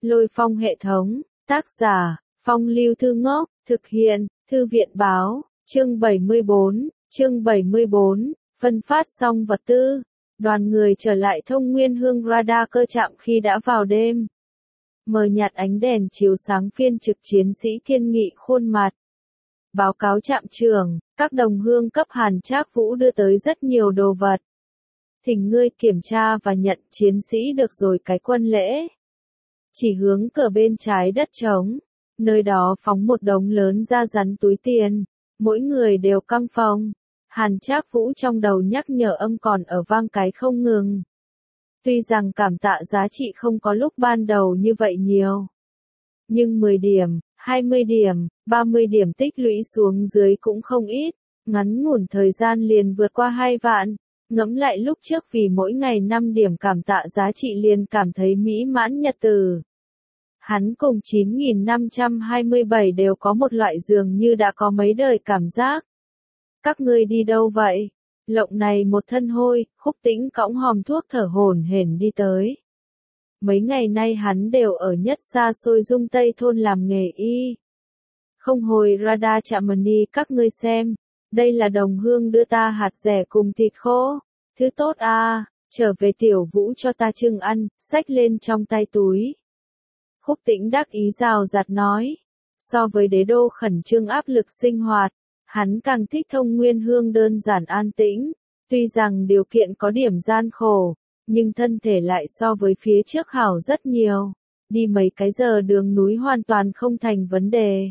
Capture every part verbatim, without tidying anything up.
Lôi Phong hệ thống, tác giả, Phong Lưu Thư Ngốc, thực hiện, Thư viện Báo, chương bảy mươi bốn, chương bảy mươi bốn, phân phát xong vật tư. Đoàn người trở lại Thông Nguyên Hương radar cơ trạm khi đã vào đêm. Mờ nhạt ánh đèn chiếu sáng phiên trực chiến sĩ kiên nghị khuôn mặt. Báo cáo trạm trưởng, các đồng hương cấp Hàn Trác Vũ đưa tới rất nhiều đồ vật. Thỉnh ngươi kiểm tra và nhận chiến sĩ được rồi cái quân lễ. Chỉ hướng cửa bên trái đất trống, nơi đó phóng một đống lớn da rắn túi tiền, mỗi người đều căng phòng. Hàn Trác Vũ trong đầu nhắc nhở âm còn ở vang cái không ngừng. Tuy rằng cảm tạ giá trị không có lúc ban đầu như vậy nhiều. Nhưng mười điểm, hai mươi điểm, ba mươi điểm tích lũy xuống dưới cũng không ít. Ngắn ngủn thời gian liền vượt qua hai vạn. Ngẫm lại lúc trước vì mỗi ngày năm điểm cảm tạ giá trị liền cảm thấy mỹ mãn nhật từ. Hắn cùng chín nghìn năm trăm hai mươi bảy đều có một loại dường như đã có mấy đời cảm giác. Các ngươi đi đâu vậy? Lộng này một thân hôi, Khúc Tĩnh cõng hòm thuốc thở hổn hển đi tới. Mấy ngày nay hắn đều ở nhất xa xôi Dung Tây thôn làm nghề y. Không hồi radar chạm mani các ngươi xem, đây là đồng hương đưa ta hạt rẻ cùng thịt khô, thứ tốt à, trở về Tiểu Vũ cho ta chưng ăn, xách lên trong tay túi. Khúc Tĩnh đắc ý rào rạt nói, so với đế đô khẩn trương áp lực sinh hoạt, hắn càng thích Thông Nguyên Hương đơn giản an tĩnh, tuy rằng điều kiện có điểm gian khổ, nhưng thân thể lại so với phía trước hảo rất nhiều, đi mấy cái giờ đường núi hoàn toàn không thành vấn đề.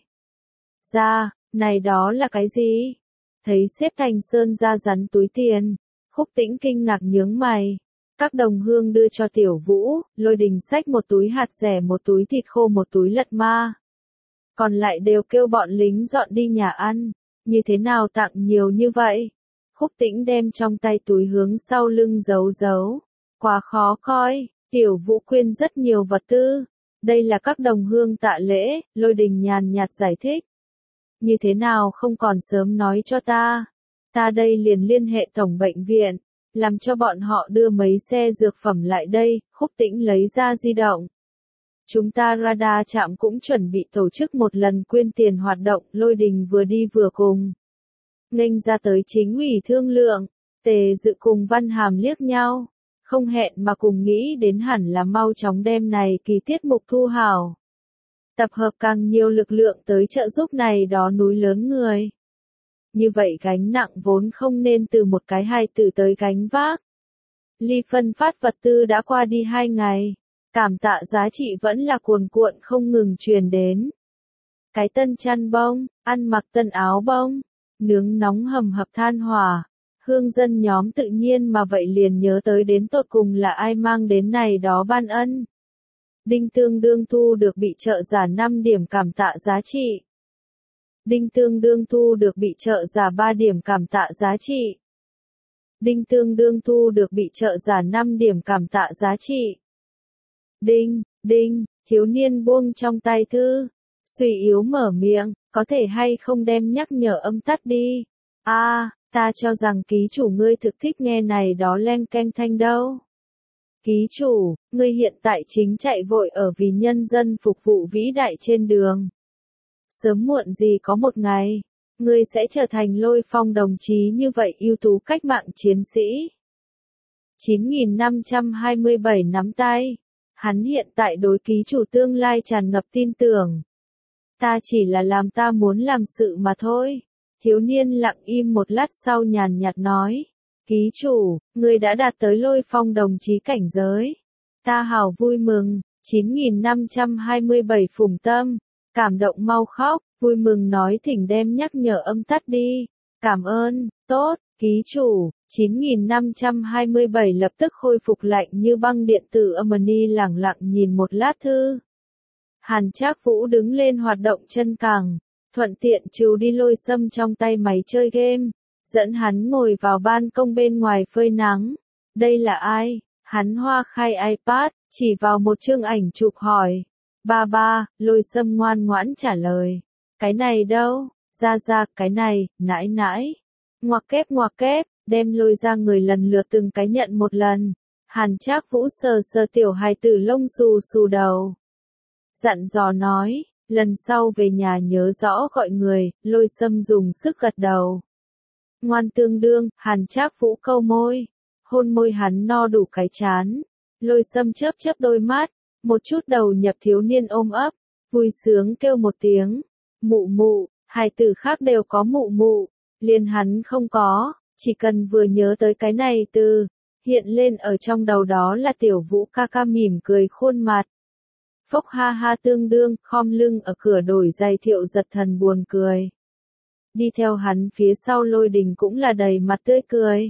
Ra, này đó là cái gì? Thấy xếp thành sơn ra rắn túi tiền, Khúc Tĩnh kinh ngạc nhướng mày. Các đồng hương đưa cho Tiểu Vũ, Lôi Đình xách một túi hạt rẻ, một túi thịt khô, một túi lật ma. Còn lại đều kêu bọn lính dọn đi nhà ăn. Như thế nào tặng nhiều như vậy? Khúc Tĩnh đem trong tay túi hướng sau lưng giấu giấu. Quá khó coi, Tiểu Vũ quyên rất nhiều vật tư. Đây là các đồng hương tạ lễ, Lôi Đình nhàn nhạt giải thích. Như thế nào không còn sớm nói cho ta? Ta đây liền liên hệ tổng bệnh viện, làm cho bọn họ đưa mấy xe dược phẩm lại đây. Khúc Tĩnh lấy ra di động. Chúng ta radar trạm cũng chuẩn bị tổ chức một lần quyên tiền hoạt động, Lôi Đình vừa đi vừa cùng. Nghênh ra tới chính ủy thương lượng, Tề Dự cùng Văn Hàm liếc nhau, không hẹn mà cùng nghĩ đến hẳn là mau chóng đem này kỳ tiết mục thu hảo. Tập hợp càng nhiều lực lượng tới trợ giúp này đó núi lớn người. Như vậy gánh nặng vốn không nên từ một cái hai từ tới gánh vác. Ly phân phát vật tư đã qua đi hai ngày. Cảm tạ giá trị vẫn là cuồn cuộn không ngừng truyền đến. Cái tân chăn bông, ăn mặc tân áo bông, nướng nóng hầm hập than hỏa, hương dân nhóm tự nhiên mà vậy liền nhớ tới đến tột cùng là ai mang đến này đó ban ân. Đinh Tương Đương thu được bị trợ giả năm điểm cảm tạ giá trị. Đinh Tương Đương thu được bị trợ giả ba điểm cảm tạ giá trị. Đinh Tương Đương thu được bị trợ giả năm điểm cảm tạ giá trị. Đinh, đinh, thiếu niên buông trong tay thư, suy yếu mở miệng, có thể hay không đem nhắc nhở âm tắt đi. A, à, ta cho rằng ký chủ ngươi thực thích nghe này đó leng keng thanh đâu. Ký chủ, ngươi hiện tại chính chạy vội ở vì nhân dân phục vụ vĩ đại trên đường. Sớm muộn gì có một ngày, ngươi sẽ trở thành Lôi Phong đồng chí như vậy ưu tú cách mạng chiến sĩ. chín nghìn năm trăm hai mươi bảy nắm tay. Hắn hiện tại đối ký chủ tương lai tràn ngập tin tưởng. Ta chỉ là làm ta muốn làm sự mà thôi. Thiếu niên lặng im một lát sau nhàn nhạt nói. Ký chủ, ngươi đã đạt tới Lôi Phong đồng chí cảnh giới. Ta hào vui mừng. chín nghìn năm trăm hai mươi bảy phùng tâm. Cảm động mau khóc, vui mừng nói thỉnh đem nhắc nhở âm tắt đi. Cảm ơn, tốt, ký chủ. chín nghìn năm trăm hai mươi bảy lập tức khôi phục lạnh như băng điện tử âm ni lẳng lặng nhìn một lát thư. Hàn Trác Vũ đứng lên hoạt động chân cẳng, thuận tiện trừ đi Lôi Sâm trong tay máy chơi game, dẫn hắn ngồi vào ban công bên ngoài phơi nắng. Đây là ai? Hắn hoa khai iPad, chỉ vào một chương ảnh chụp hỏi. Ba ba, Lôi Sâm ngoan ngoãn trả lời. Cái này đâu? Ra ra, cái này, nãi nãi. Ngoặc kép ngoặc kép. Đem Lôi ra người lần lượt từng cái nhận một lần. Hàn Trác Vũ sờ sờ tiểu hài tử lông xù xù đầu. dặn dò nói, lần sau về nhà nhớ rõ gọi người, Lôi Sâm dùng sức gật đầu. Ngoan tương đương, Hàn Trác Vũ câu môi, hôn môi hắn no đủ cái chán. Lôi Sâm chớp chớp đôi mắt, một chút đầu nhập thiếu niên ôm ấp, vui sướng kêu một tiếng, mụ mụ, hai từ khác đều có mụ mụ, liền hắn không có, chỉ cần vừa nhớ tới cái này từ, hiện lên ở trong đầu đó là Tiểu Vũ ca ca mỉm cười khuôn mặt. Phốc ha ha tương đương, khom lưng ở cửa đổi giày Thiệu Giật Thần buồn cười. Đi theo hắn phía sau Lôi Đình cũng là đầy mặt tươi cười.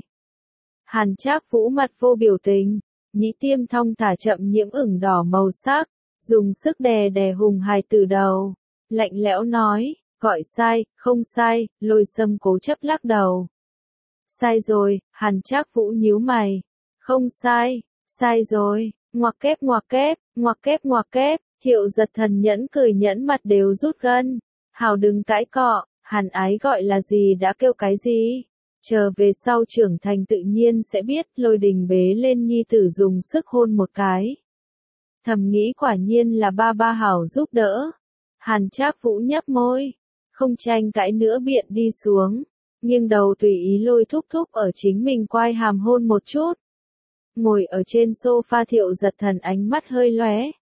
Hàn Trác Vũ mặt vô biểu tình, nhĩ tiêm thong thả chậm nhiễm ửng đỏ màu sắc, dùng sức đè đè Hùng Hải từ đầu, lạnh lẽo nói, gọi sai, không sai, Lôi Sâm cố chấp lắc đầu. Sai rồi, Hàn Trác Vũ nhíu mày, không sai, sai rồi, ngoặc kép ngoặc kép, ngoặc kép ngoặc kép, Thiệu Giật Thần nhẫn cười nhẫn mặt đều rút gân, hào đừng cãi cọ, Hàn ái gọi là gì đã kêu cái gì. Chờ về sau trưởng thành tự nhiên sẽ biết. Lôi Đình bế lên nhi tử dùng sức hôn một cái. Thầm nghĩ quả nhiên là ba ba hảo giúp đỡ. Hàn Trác Vũ nhấp môi, không tranh cãi nữa biện đi xuống, nghiêng đầu tùy ý Lôi thúc thúc ở chính mình quai hàm hôn một chút. Ngồi ở trên sofa Thiệu Giật Thần ánh mắt hơi lóe.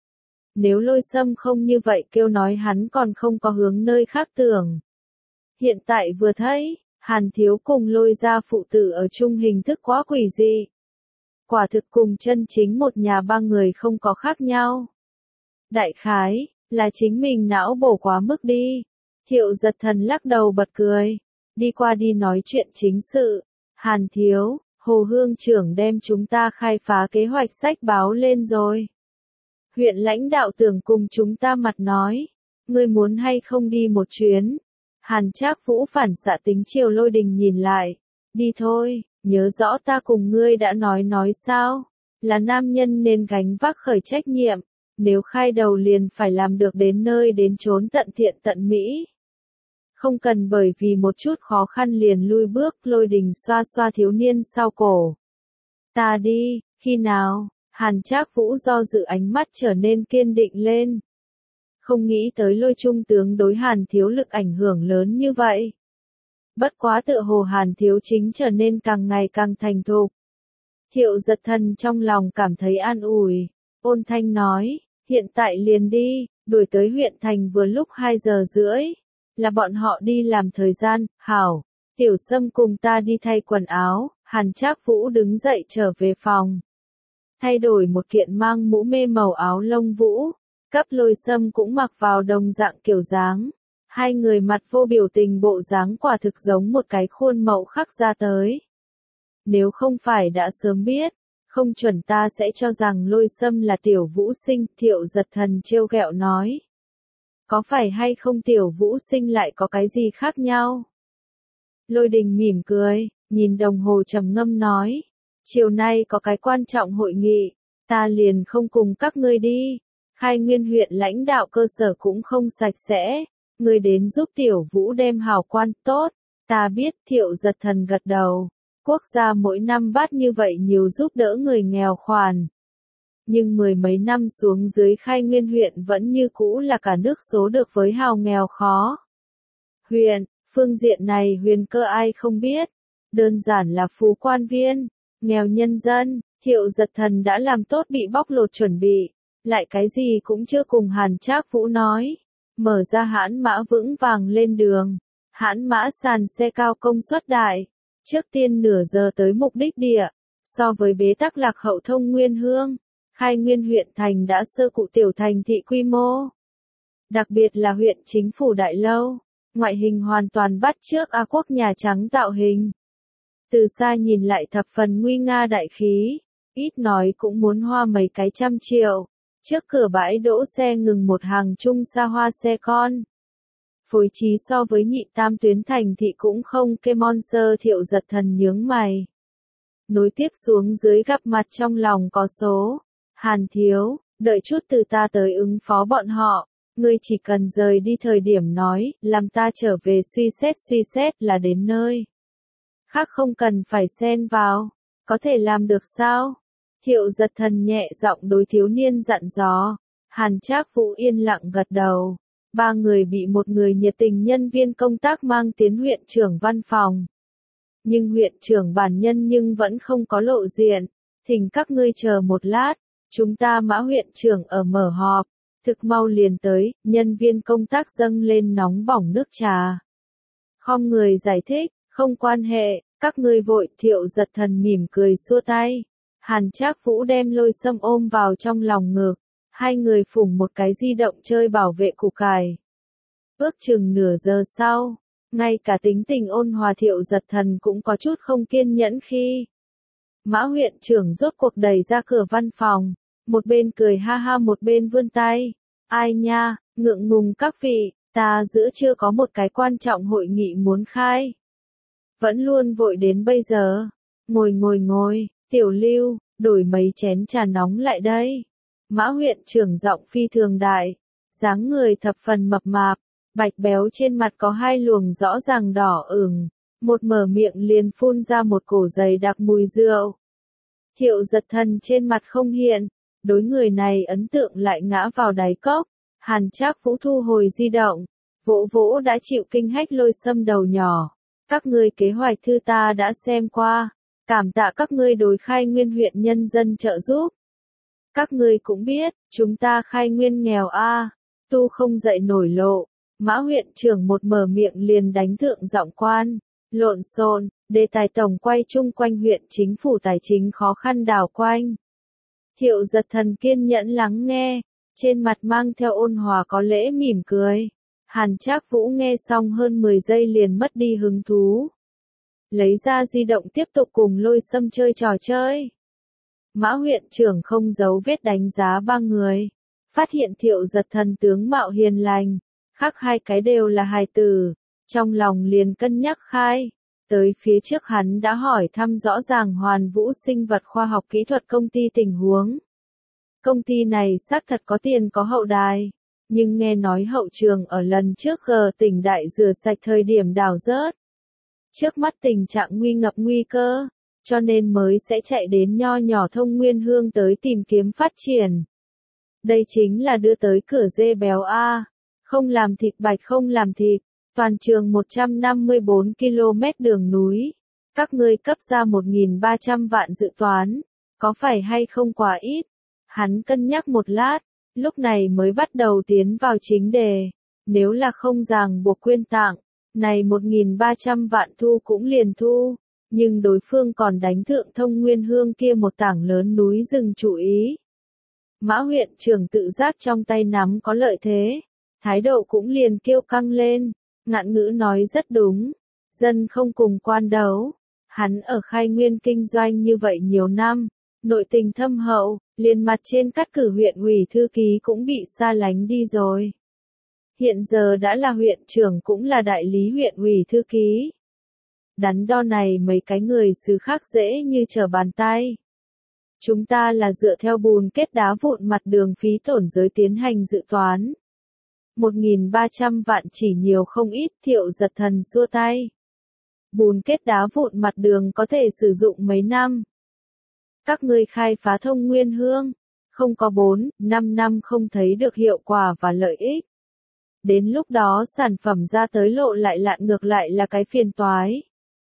Nếu Lôi Sâm không như vậy kêu nói hắn còn không có hướng nơi khác tưởng. Hiện tại vừa thấy, Hàn Thiếu cùng Lôi gia phụ tử ở chung hình thức quá quỷ dị. Quả thực cùng chân chính một nhà ba người không có khác nhau. Đại khái, là chính mình não bổ quá mức đi. Thiệu Giật Thần lắc đầu bật cười, đi qua đi nói chuyện chính sự. Hàn Thiếu, Hồ Hương trưởng đem chúng ta khai phá kế hoạch sách báo lên rồi. Huyện lãnh đạo tưởng cùng chúng ta mặt nói, ngươi muốn hay không đi một chuyến. Hàn Trác Vũ phản xạ tính chiều Lôi Đình nhìn lại, đi thôi, nhớ rõ ta cùng ngươi đã nói nói sao, là nam nhân nên gánh vác khởi trách nhiệm, nếu khai đầu liền phải làm được đến nơi đến chốn tận thiện tận mỹ. Không cần bởi vì một chút khó khăn liền lui bước. Lôi Đình xoa xoa thiếu niên sau cổ. Ta đi, khi nào? Hàn Trác Vũ do dự ánh mắt trở nên kiên định lên. Không nghĩ tới Lôi trung tướng đối Hàn Thiếu lực ảnh hưởng lớn như vậy. Bất quá tựa hồ Hàn Thiếu chính trở nên càng ngày càng thành thục. Thiệu Giật Thần trong lòng cảm thấy an ủi, ôn thanh nói, hiện tại liền đi, đuổi tới huyện thành vừa lúc hai giờ rưỡi, là bọn họ đi làm thời gian. Hảo, Tiểu Sâm cùng ta đi thay quần áo. Hàn Trác Vũ đứng dậy trở về phòng, thay đổi một kiện mang mũ mê màu áo lông vũ, cấp Lôi Sâm cũng mặc vào đồng dạng kiểu dáng. Hai người mặt vô biểu tình bộ dáng quả thực giống một cái khuôn mẫu khắc ra tới. Nếu không phải đã sớm biết, không chuẩn ta sẽ cho rằng Lôi Sâm là Tiểu Vũ sinh. Thiệu Giật Thần trêu ghẹo nói. Có phải hay không Tiểu Vũ sinh lại có cái gì khác nhau? Lôi Đình mỉm cười, nhìn đồng hồ trầm ngâm nói. Chiều nay có cái quan trọng hội nghị, ta liền không cùng các ngươi đi. Khai Nguyên huyện lãnh đạo cơ sở cũng không sạch sẽ, ngươi đến giúp Tiểu Vũ đem hào quan. Tốt, ta biết. Thiệu Giật Thần gật đầu. Quốc gia mỗi năm bắt như vậy nhiều giúp đỡ người nghèo khoản. Nhưng mười mấy năm xuống dưới Khai Nguyên huyện vẫn như cũ là cả nước số được với hào nghèo khó. Huyện, phương diện này huyền cơ ai không biết, đơn giản là phú quan viên, nghèo nhân dân. Thiệu Giật Thần đã làm tốt bị bóc lột chuẩn bị, lại cái gì cũng chưa cùng Hàn Trác Vũ nói, mở ra hãn mã vững vàng lên đường. Hãn mã sàn xe cao công suất đại, trước tiên nửa giờ tới mục đích địa, so với bế tắc lạc hậu Thông Nguyên Hương, Khai Nguyên huyện thành đã sơ cụ tiểu thành thị quy mô. Đặc biệt là huyện chính phủ đại lâu, ngoại hình hoàn toàn bắt chước A Quốc Nhà Trắng tạo hình. Từ xa nhìn lại thập phần nguy nga đại khí, ít nói cũng muốn hoa mấy cái trăm triệu. Trước cửa bãi đỗ xe ngừng một hàng chung xa hoa xe con. Phối trí so với nhị tam tuyến thành thị cũng không kê mon sơ. Thiệu Giật Thần nhướng mày. Nối tiếp xuống dưới gặp mặt trong lòng có số. Hàn Thiếu, đợi chút từ ta tới ứng phó bọn họ, ngươi chỉ cần rời đi thời điểm nói, làm ta trở về suy xét suy xét là đến nơi. Khác không cần phải xen vào, có thể làm được sao? Thiệu Giật Thần nhẹ giọng đối thiếu niên dặn dò. Hàn Trác Vũ yên lặng gật đầu. Ba người bị một người nhiệt tình nhân viên công tác mang tiến huyện trưởng văn phòng. Nhưng huyện trưởng bản nhân nhưng vẫn không có lộ diện. Thỉnh các ngươi chờ một lát, chúng ta Mã huyện trưởng ở mở họp, thực mau liền tới, nhân viên công tác dâng lên nóng bỏng nước trà. Khom người giải thích, không quan hệ, các ngươi vội, Thiệu Giật Thần mỉm cười xua tay. Hàn Trác Vũ đem Lôi Sâm ôm vào trong lòng ngực, hai người phủng một cái di động chơi bảo vệ củ cải. Ước chừng nửa giờ sau, ngay cả tính tình ôn hòa Thiệu Giật Thần cũng có chút không kiên nhẫn khi Mã huyện trưởng rốt cuộc đẩy ra cửa văn phòng, một bên cười ha ha một bên vươn tay. Ai nha, ngượng ngùng các vị, ta giữa chưa có một cái quan trọng hội nghị muốn khai. Vẫn luôn vội đến bây giờ. Ngồi ngồi ngồi, Tiểu Lưu, đổi mấy chén trà nóng lại đây. Mã huyện trưởng giọng phi thường đại, dáng người thập phần mập mạp, bạch béo trên mặt có hai luồng rõ ràng đỏ ửng, một mở miệng liền phun ra một cổ dày đặc mùi rượu. Thiệu Giật Thần trên mặt không hiện, đối người này ấn tượng lại ngã vào đáy cốc. Hàn Trác Vũ thu hồi di động, vỗ vỗ đã chịu kinh hách Lôi Sâm đầu nhỏ. Các ngươi kế hoạch thư ta đã xem qua, cảm tạ các ngươi đối Khai Nguyên huyện nhân dân trợ giúp. Các ngươi cũng biết, chúng ta Khai Nguyên nghèo a, tu không dậy nổi lộ. Mã huyện trưởng một mở miệng liền đánh thượng giọng quan, lộn xộn, đề tài tổng quay chung quanh huyện chính phủ tài chính khó khăn đảo quanh. Thiệu Giật Thần kiên nhẫn lắng nghe, trên mặt mang theo ôn hòa có lễ mỉm cười. Hàn Trác Vũ nghe xong hơn mười giây liền mất đi hứng thú. Lấy ra di động tiếp tục cùng Lôi Sâm chơi trò chơi. Mã huyện trưởng không giấu vết đánh giá ba người. Phát hiện Thiệu Giật Thần tướng mạo hiền lành, khác hai cái đều là hài tử. Trong lòng liền cân nhắc khai. Tới phía trước hắn đã hỏi thăm rõ ràng Hoàn Vũ sinh vật khoa học kỹ thuật công ty tình huống. Công ty này xác thật có tiền có hậu đài, nhưng nghe nói hậu trường ở lần trước G tỉnh đại rửa sạch thời điểm đào rớt. Trước mắt tình trạng nguy ngập nguy cơ, cho nên mới sẽ chạy đến nho nhỏ Thông Nguyên Hương tới tìm kiếm phát triển. Đây chính là đưa tới cửa dê béo A, không làm thịt bạch không làm thịt, toàn trường một trăm năm mươi bốn ki lô mét đường núi. Các ngươi cấp ra một nghìn ba trăm vạn dự toán, có phải hay không quá ít? Hắn cân nhắc một lát, lúc này mới bắt đầu tiến vào chính đề. Nếu là không ràng buộc quyên tặng, này một nghìn ba trăm vạn thu cũng liền thu, nhưng đối phương còn đánh thượng Thông Nguyên Hương kia một tảng lớn núi rừng chú ý. Mã huyện trưởng tự giác trong tay nắm có lợi thế, thái độ cũng liền kêu căng lên, ngạn ngữ nói rất đúng, dân không cùng quan đấu. Hắn ở Khai Nguyên kinh doanh như vậy nhiều năm, nội tình thâm hậu, liền mặt trên cắt cử huyện ủy thư ký cũng bị xa lánh đi rồi. Hiện giờ đã là huyện trưởng cũng là đại lý huyện ủy thư ký. Đắn đo này mấy cái người xứ khác dễ như trở bàn tay. Chúng ta là dựa theo bùn kết đá vụn mặt đường phí tổn giới tiến hành dự toán. một nghìn ba trăm vạn chỉ nhiều không ít, Thiệu Giật Thần xua tay. Bùn kết đá vụn mặt đường có thể sử dụng mấy năm. Các ngươi khai phá Thông Nguyên Hương, không có bốn, năm năm không thấy được hiệu quả và lợi ích. Đến lúc đó sản phẩm ra tới lộ lại lạn ngược lại là cái phiền toái.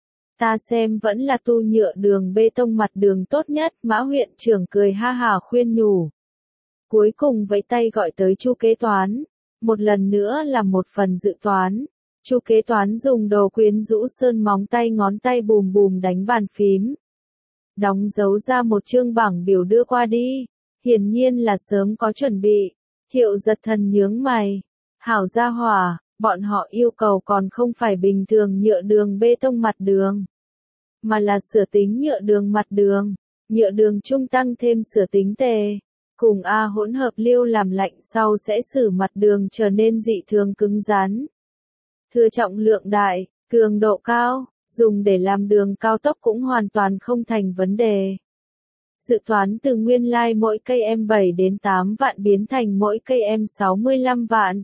Ta xem vẫn là tu nhựa đường bê tông mặt đường tốt nhất, Mã huyện trưởng cười ha hả khuyên nhủ. Cuối cùng vẫy tay gọi tới Chu kế toán, một lần nữa là một phần dự toán. Chu kế toán dùng đồ quyến rũ sơn móng tay ngón tay bùm bùm đánh bàn phím. Đóng dấu ra một chương bảng biểu đưa qua đi, hiển nhiên là sớm có chuẩn bị. Thiệu Giật Thần nhướng mày, hảo gia hỏa, bọn họ yêu cầu còn không phải bình thường nhựa đường bê tông mặt đường, mà là sửa tính nhựa đường mặt đường, nhựa đường trung tăng thêm sửa tính tề, cùng A hỗn hợp liêu làm lạnh sau sẽ xử mặt đường trở nên dị thường cứng rắn. Thừa trọng lượng đại, cường độ cao, dùng để làm đường cao tốc cũng hoàn toàn không thành vấn đề. Dự toán từ nguyên lai like mỗi cây em bảy đến tám vạn biến thành mỗi cây em sáu mươi lăm vạn.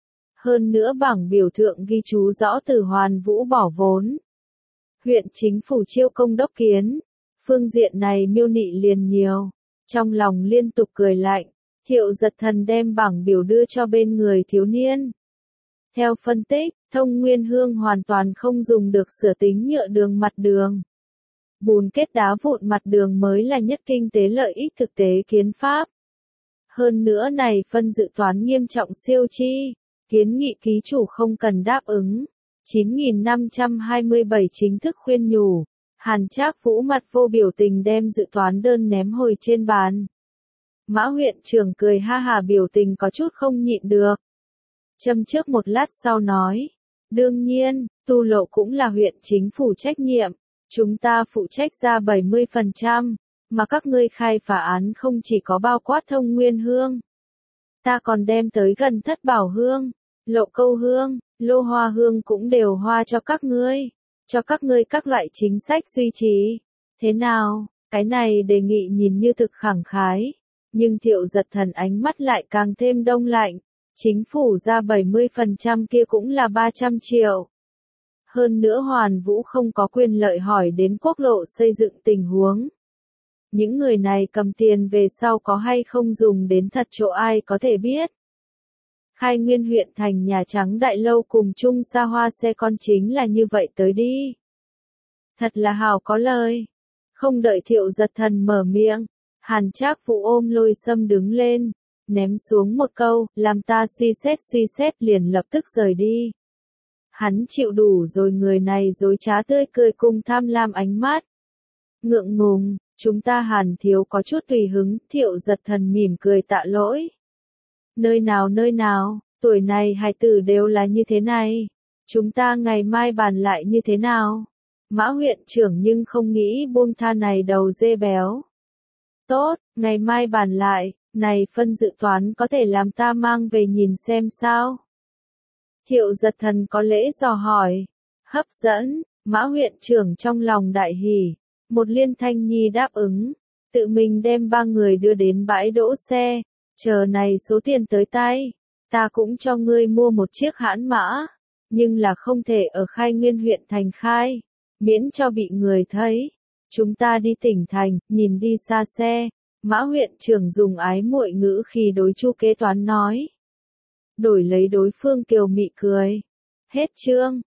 Hơn nữa bảng biểu thượng ghi chú rõ từ Hoàn Vũ bỏ vốn. Huyện chính phủ chiêu công đốc kiến. Phương diện này miêu nị liền nhiều. Trong lòng liên tục cười lạnh. Thiệu Giật Thần đem bảng biểu đưa cho bên người thiếu niên. Theo phân tích, Thông Nguyên Hương hoàn toàn không dùng được sửa tính nhựa đường mặt đường. Bùn kết đá vụn mặt đường mới là nhất kinh tế lợi ích thực tế kiến pháp. Hơn nữa này phân dự toán nghiêm trọng siêu chi, kiến nghị ký chủ không cần đáp ứng. chín nghìn năm trăm hai mươi bảy chính thức khuyên nhủ. Hàn Trác Vũ mặt vô biểu tình đem dự toán đơn ném hồi trên bàn. Mã huyện trưởng cười ha hà biểu tình có chút không nhịn được. Châm trước một lát sau nói. Đương nhiên, tu lộ cũng là huyện chính phủ trách nhiệm. Chúng ta phụ trách ra bảy mươi phần trăm, mà các ngươi khai phá án không chỉ có bao quát Thông Nguyên Hương. Ta còn đem tới gần Thất Bảo Hương, Lộ Câu Hương, Lô Hoa Hương cũng đều hoa cho các ngươi. Cho các ngươi các loại chính sách duy trì. Thế nào, cái này đề nghị nhìn như thực khẳng khái. Nhưng Thiệu Giật Thần ánh mắt lại càng thêm đông lạnh. Chính phủ ra bảy mươi phần trăm kia cũng là ba trăm triệu. Hơn nữa Hoàn Vũ không có quyền lợi hỏi đến quốc lộ xây dựng tình huống. Những người này cầm tiền về sau có hay không dùng đến thật chỗ ai có thể biết. Khai Nguyên huyện thành Nhà Trắng Đại Lâu cùng chung xa hoa xe con chính là như vậy tới đi. Thật là hào có lời. Không đợi Thiệu Giật Thần mở miệng, Hàn Trác Vũ ôm Lôi Sâm đứng lên, ném xuống một câu, làm ta suy xét suy xét liền lập tức rời đi. Hắn chịu đủ rồi người này dối trá tươi cười cùng tham lam ánh mắt. Ngượng ngùng, chúng ta Hàn thiếu có chút tùy hứng, Thiệu Giật Thần mỉm cười tạ lỗi. Nơi nào nơi nào, tuổi này hài tử đều là như thế này. Chúng ta ngày mai bàn lại như thế nào? Mã huyện trưởng nhưng không nghĩ buông tha này đầu dê béo. Tốt, ngày mai bàn lại, này phân dự toán có thể làm ta mang về nhìn xem sao? Thiệu Giật Thần có lễ dò hỏi. Hấp dẫn, Mã huyện trưởng trong lòng đại hỉ. Một liên thanh nhi đáp ứng. Tự mình đem ba người đưa đến bãi đỗ xe. Chờ này số tiền tới tay. Ta cũng cho ngươi mua một chiếc hãn mã. Nhưng là không thể ở Khai Nguyên huyện thành khai. Miễn cho bị người thấy. Chúng ta đi tỉnh thành, nhìn đi xa xe. Mã huyện trưởng dùng ái muội ngữ khi đối Chu kế toán nói. Đổi lấy đối phương kiều mị cười. Hết chương.